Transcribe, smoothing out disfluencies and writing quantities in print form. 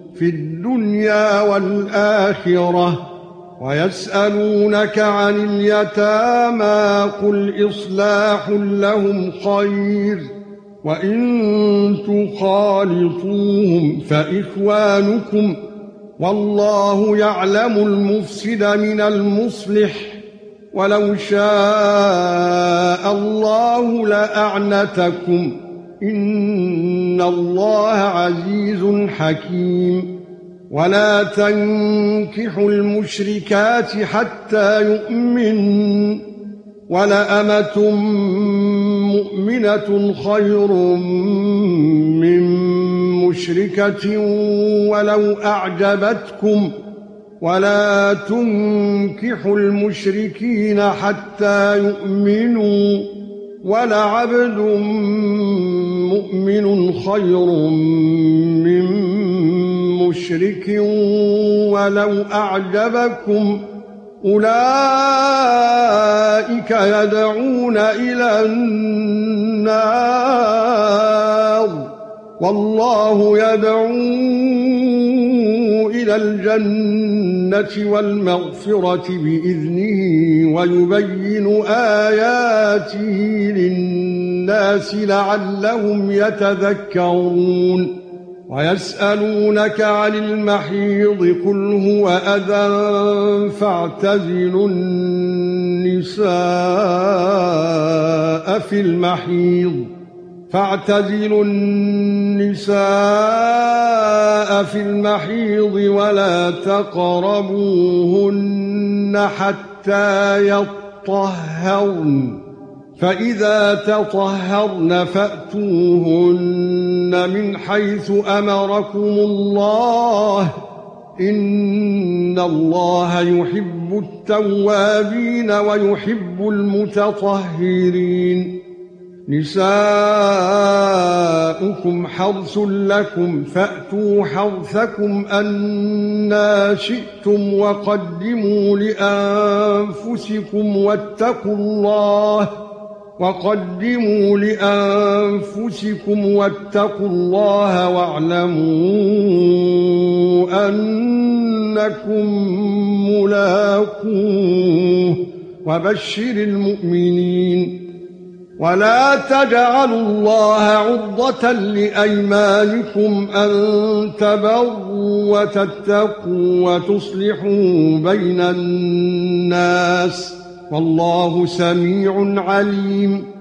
في الدنيا والآخرة ويسألونك عن اليتامى قل إصلاح لهم خير وإن تخالطوهم فإخوانكم والله يعلم المفسد من المصلح ولو شاء الله لأعنتكم إن الله عزيز حكيم ولا تنكحوا المشركات حتى يؤمنوا ولأمة مؤمنة خير من مشركة ولو أعجبتكم ولا تنكحوا المشركين حتى يؤمنوا ولعبد مؤمن خير من مشرك ولو أعجبكم أولئك يدعون إلى النار والله يدعو إلى الجنة والمغفرة بإذنه ويبين آياته للناس لعلهم يتذكرون ويسألونك عن المحيض قل هو أذى فاعتزلوا النساء في المحيض ولا تقربوهن حتى يطهرن فإذا تطهرن فأتوهن من حيث أمركم الله إن الله يحب التوابين ويحب المتطهرين نساؤكم حرث لكم فأتوا حرثكم أنى شئتم وقدموا لأنفسكم واتقوا الله واعلموا أنكم ملاقوه وبشر المؤمنين ولا تجعلوا الله عرضة لأيمانكم أن تبروا وتتقوا وتصلحوا بين الناس والله سميع عليم